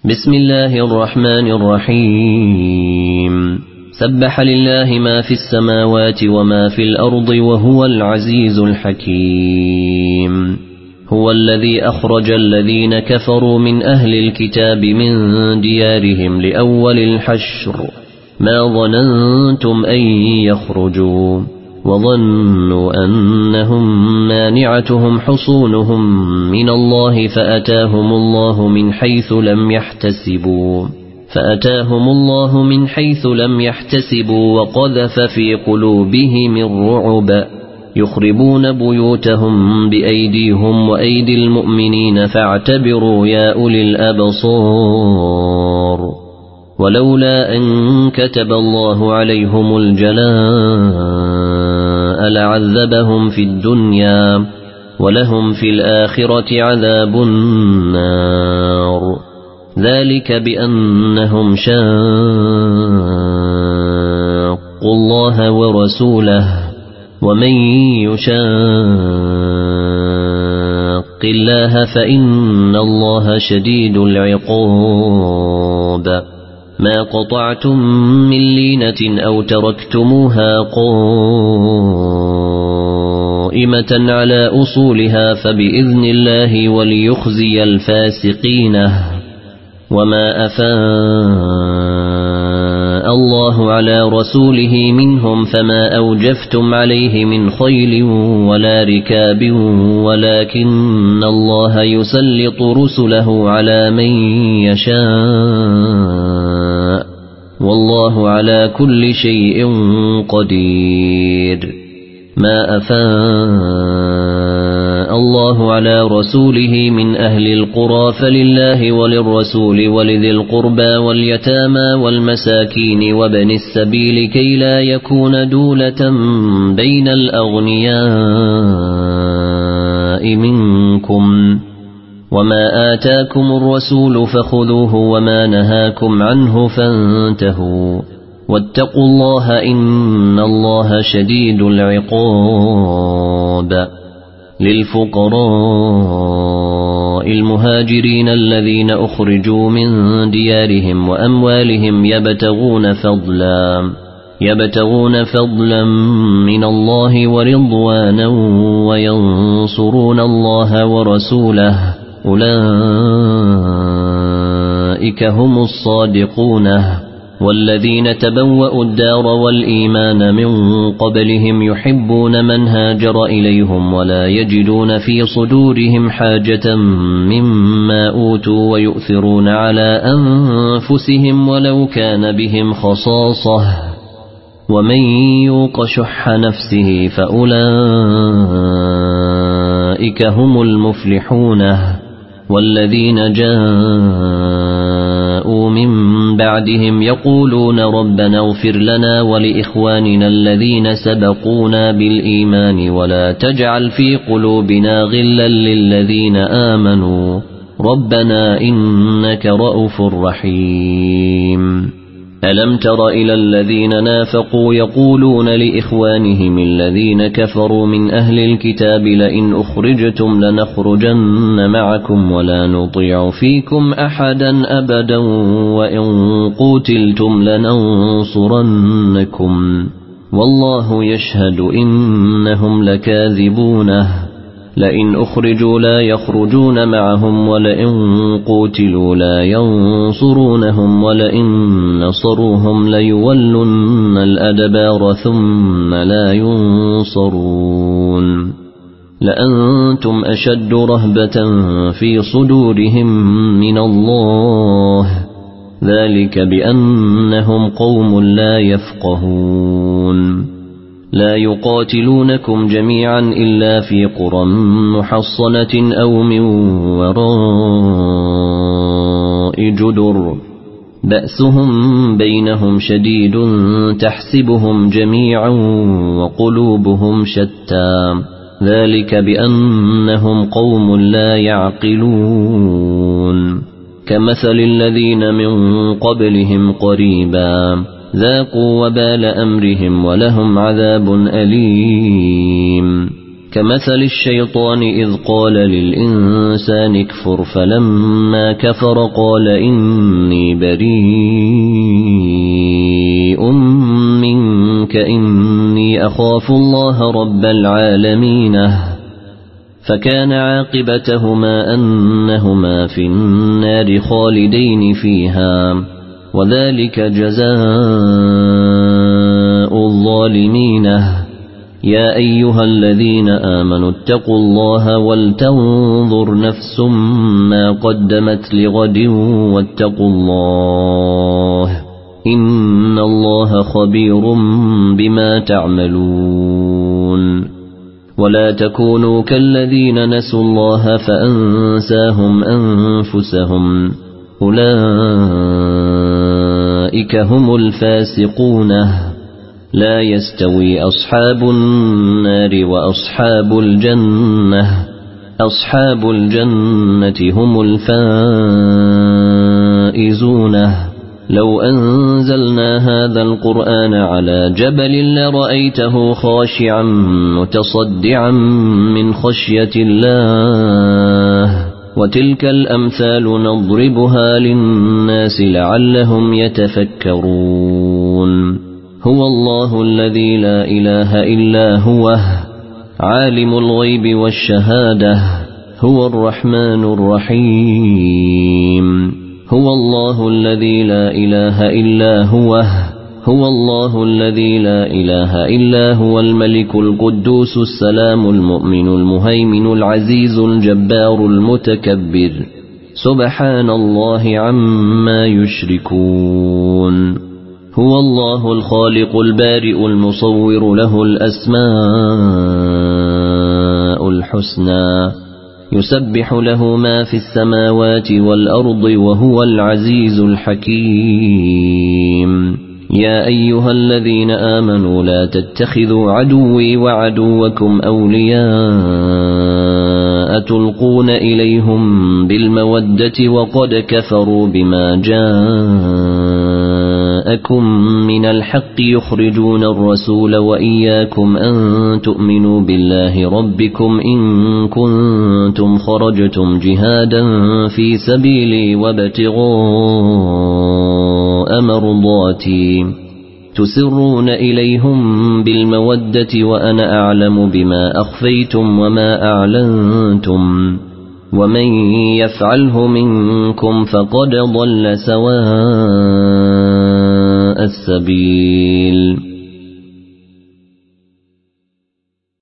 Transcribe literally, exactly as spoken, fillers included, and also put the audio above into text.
بسم الله الرحمن الرحيم سبح لله ما في السماوات وما في الأرض وهو العزيز الحكيم هو الذي أخرج الذين كفروا من أهل الكتاب من ديارهم لأول الحشر ما ظننتم أن يخرجوا وظنوا أنهم مانعتهم حصونهم من الله فأتاهم الله من حيث لم يحتسبوا فأتاهم الله من حيث لم يحتسبوا وقذف في قلوبهم الرعب يخربون بيوتهم بأيديهم وأيدي المؤمنين فاعتبروا يا أولي الأبصار ولولا أن كتب الله عليهم الجلاء لعذبهم في الدنيا ولهم في الآخرة عذاب النار ذلك بأنهم شاقوا الله ورسوله ومن يشاق الله فإن الله شديد العقاب ما قطعتم من لينة أو تركتموها قائمة على أصولها فبإذن الله وليخزي الفاسقين وما أفاء الله على رسوله منهم فما أوجفتم عليه من خيل ولا ركاب ولكن الله يسلط رسله على من يشاء والله على كل شيء قدير ما أفاء الله على رسوله من أهل القرى فلله وللرسول ولذي القربى واليتامى والمساكين وابن السبيل كي لا يكون دولة بين الأغنياء منكم وما آتاكم الرسول فخذوه وما نهاكم عنه فانتهوا واتقوا الله إن الله شديد العقاب للفقراء المهاجرين الذين أخرجوا من ديارهم وأموالهم يبتغون فضلا يبتغون فضلا من الله ورضوانا وينصرون الله ورسوله أولئك هم الصادقون والذين تبوأوا الدار والإيمان من قبلهم يحبون من هاجر إليهم ولا يجدون في صدورهم حاجة مما أوتوا ويؤثرون على أنفسهم ولو كان بهم خصاصة ومن يوق شح نفسه فأولئك هم المفلحون والذين جاءوا من بعدهم يقولون ربنا اغفر لنا ولإخواننا الذين سبقونا بالإيمان ولا تجعل في قلوبنا غلا للذين آمنوا ربنا إنك رؤوف رحيم ألم تر إلى الذين نافقوا يقولون لإخوانهم الذين كفروا من أهل الكتاب لئن أخرجتم لنخرجن معكم ولا نطيع فيكم أحدا أبدا وإن قتلتم لننصرنكم والله يشهد إنهم لكاذبونه لئن أخرجوا لا يخرجون معهم ولئن قتلوا لا ينصرونهم ولئن نصروهم ليولن الأدبار ثم لا ينصرون لأنتم أشد رهبة في صدورهم من الله ذلك بأنهم قوم لا يفقهون لا يقاتلونكم جميعا إلا في قرى محصنة أو من وراء جدر بأسهم بينهم شديد تحسبهم جميعا وقلوبهم شتى ذلك بأنهم قوم لا يعقلون كمثل الذين من قبلهم قريبا ذاقوا وبال أمرهم ولهم عذاب أليم كمثل الشيطان إذ قال للإنسان اكفر فلما كفر قال إني بريء منك إني أخاف الله رب العالمين فكان عاقبتهما أنهما في النار خالدين فيها وذلك جزاء الظالمين يا أيها الذين آمنوا اتقوا الله ولتنظر نفس ما قدمت لغد واتقوا الله إن الله خبير بما تعملون ولا تكونوا كالذين نسوا الله فأنساهم أنفسهم أولئك هم الفاسقون لا يستوي أصحاب النار وأصحاب الجنة أصحاب الجنة هم الفائزون لو أنزلنا هذا القرآن على جبل لرأيته خاشعا متصدعا من خشية الله وتلك الأمثال نضربها للناس لعلهم يتفكرون هو الله الذي لا إله إلا هو عالم الغيب والشهادة هو الرحمن الرحيم هو الله الذي لا إله إلا هو هو الله الذي لا إله إلا هو الملك القدوس السلام المؤمن المهيمن العزيز الجبار المتكبر سبحان الله عما يشركون هو الله الخالق البارئ المصور له الأسماء الحسنى يسبح له ما في السماوات والأرض وهو العزيز الحكيم يا أيها الذين آمنوا لا تتخذوا عدوي وعدوكم أولياء تلقون إليهم بالمودة وقد كفروا بما جاءكم من الحق يخرجون الرسول وإياكم أن تؤمنوا بالله ربكم إن كنتم خرجتم جهادا في سبيلي وابتغاء مرضاتي تسرون إليهم بالمودة وأنا أعلم بما أخفيتم وما أعلنتم ومن يفعله منكم فقد ضل سواء السبيل